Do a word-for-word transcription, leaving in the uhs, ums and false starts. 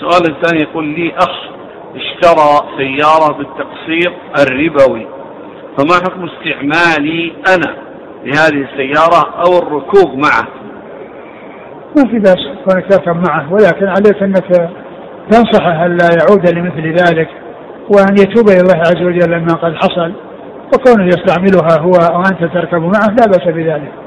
السؤال الثاني يقول لي أخ اشترى سيارة بالتقسيط الربوي، فما حكم استعمالي أنا لهذه السيارة أو الركوب معه؟ ما في بأس كونك تركب معه، ولكن عليك أنك تنصحه ألا يعود لمثل ذلك، وأن يتوب إلى الله عز وجل لما قد حصل، وكونه يستعملها هو وأنت تركب معه لا بأس بذلك.